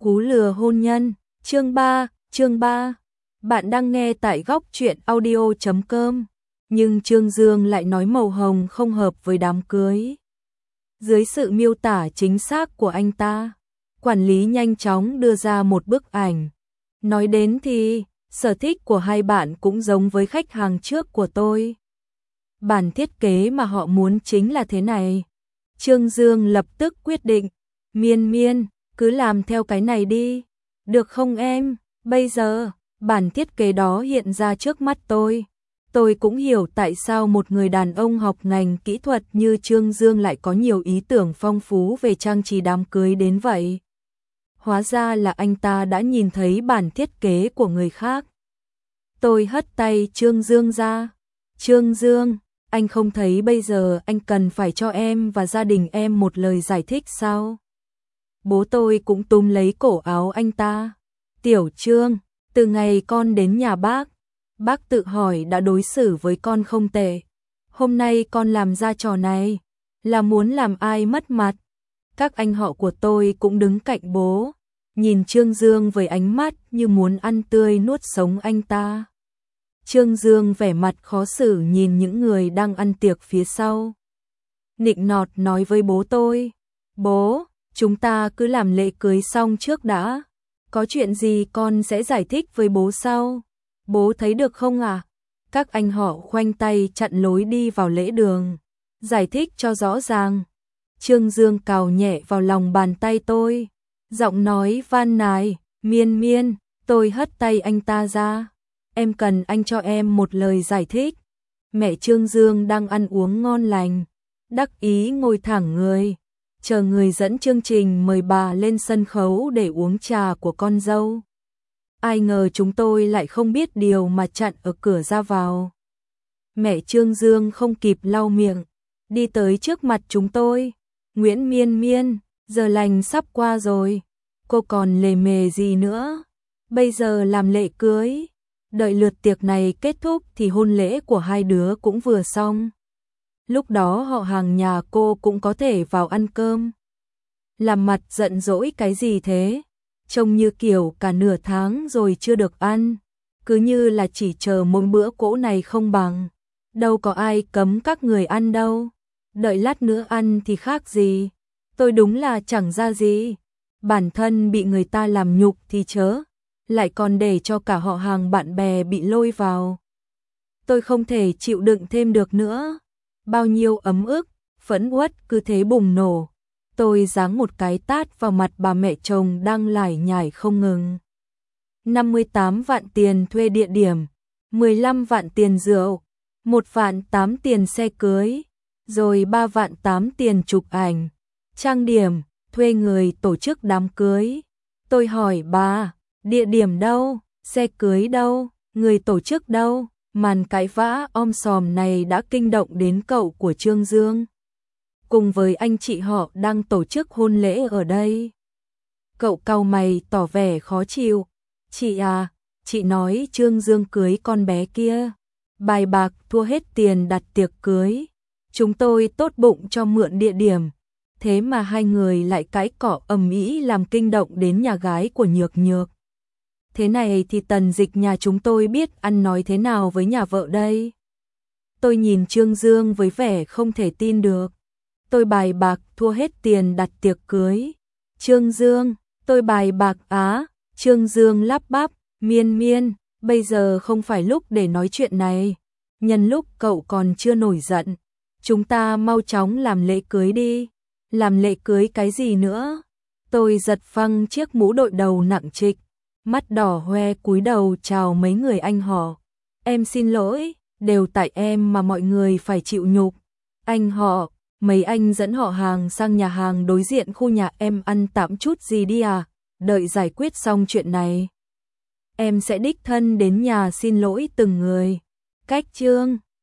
Cú lừa hôn nhân, chương 3. Bạn đang nghe tại góc truyện audio.com, nhưng Trương Dương lại nói màu hồng không hợp với đám cưới. Dưới sự miêu tả chính xác của anh ta, quản lý nhanh chóng đưa ra một bức ảnh. Nói đến thì, sở thích của hai bạn cũng giống với khách hàng trước của tôi. Bản thiết kế mà họ muốn chính là thế này. Trương Dương lập tức quyết định, Miên, cứ làm theo cái này đi, được không em? Bây giờ, bản thiết kế đó hiện ra trước mắt tôi. Tôi cũng hiểu tại sao một người đàn ông học ngành kỹ thuật như Trương Dương lại có nhiều ý tưởng phong phú về trang trí đám cưới đến vậy. Hóa ra là anh ta đã nhìn thấy bản thiết kế của người khác. Tôi hất tay Trương Dương ra. Trương Dương, anh không thấy bây giờ anh cần phải cho em và gia đình em một lời giải thích sao? Bố tôi cũng túm lấy cổ áo anh ta. Tiểu Trương, từ ngày con đến nhà bác tự hỏi đã đối xử với con không tệ. Hôm nay con làm ra trò này, là muốn làm ai mất mặt? Các anh họ của tôi cũng đứng cạnh bố, nhìn Trương Dương với ánh mắt như muốn ăn tươi nuốt sống anh ta. Trương Dương vẻ mặt khó xử nhìn những người đang ăn tiệc phía sau. Nịnh nọt nói với bố tôi, bố, chúng ta cứ làm lễ cưới xong trước đã. Có chuyện gì con sẽ giải thích với bố sau. Bố thấy được không à? Các anh họ khoanh tay chặn lối đi vào lễ đường. Giải thích cho rõ ràng. Trương Dương cào nhẹ vào lòng bàn tay tôi. Giọng nói van nài, Miên, tôi hất tay anh ta ra. Em cần anh cho em một lời giải thích. Mẹ Trương Dương đang ăn uống ngon lành, đắc ý ngồi thẳng người, chờ người dẫn chương trình mời bà lên sân khấu để uống trà của con dâu. Ai ngờ chúng tôi lại không biết điều mà chặn ở cửa ra vào. Mẹ Trương Dương không kịp lau miệng, đi tới trước mặt chúng tôi. Nguyễn Miên, giờ lành sắp qua rồi, cô còn lề mề gì nữa? Bây giờ làm lễ cưới, đợi lượt tiệc này kết thúc thì hôn lễ của hai đứa cũng vừa xong. Lúc đó họ hàng nhà cô cũng có thể vào ăn cơm. Làm mặt giận dỗi cái gì thế? Trông như kiểu cả nửa tháng rồi chưa được ăn, cứ như là chỉ chờ một bữa cỗ này không bằng. Đâu có ai cấm các người ăn đâu, đợi lát nữa ăn thì khác gì. Tôi đúng là chẳng ra gì, bản thân bị người ta làm nhục thì chớ, lại còn để cho cả họ hàng bạn bè bị lôi vào. Tôi không thể chịu đựng thêm được nữa. Bao nhiêu ấm ức, phẫn uất cứ thế bùng nổ. Tôi giáng một cái tát vào mặt bà mẹ chồng đang lải nhải không ngừng. 58 vạn tiền thuê địa điểm, 15 vạn tiền rượu, 1 vạn 8 tiền xe cưới, rồi 3 vạn 8 tiền chụp ảnh, trang điểm, thuê người tổ chức đám cưới. Tôi hỏi bà, địa điểm đâu, xe cưới đâu, người tổ chức đâu? Màn cãi vã om sòm này đã kinh động đến cậu của Trương Dương, cùng với anh chị họ đang tổ chức hôn lễ ở đây. Cậu cau mày tỏ vẻ khó chịu. Chị à, chị nói Trương Dương cưới con bé kia, bài bạc thua hết tiền đặt tiệc cưới. Chúng tôi tốt bụng cho mượn địa điểm, thế mà hai người lại cãi cọ ầm ĩ làm kinh động đến nhà gái của Nhược. Thế này thì tần dịch nhà chúng tôi biết ăn nói thế nào với nhà vợ đây? Tôi nhìn Trương Dương với vẻ không thể tin được. Tôi bài bạc thua hết tiền đặt tiệc cưới. Trương Dương, tôi bài bạc á? Trương Dương lắp bắp, Miên, bây giờ không phải lúc để nói chuyện này. Nhân lúc cậu còn chưa nổi giận, chúng ta mau chóng làm lễ cưới đi. Làm lễ cưới cái gì nữa? Tôi giật phăng chiếc mũ đội đầu nặng trịch, mắt đỏ hoe cúi đầu chào mấy người anh họ. Em xin lỗi, đều tại em mà mọi người phải chịu nhục. Anh họ, mấy anh dẫn họ hàng sang nhà hàng đối diện khu nhà em ăn tạm chút gì đi à? Đợi giải quyết xong chuyện này, em sẽ đích thân đến nhà xin lỗi từng người. Cách Trương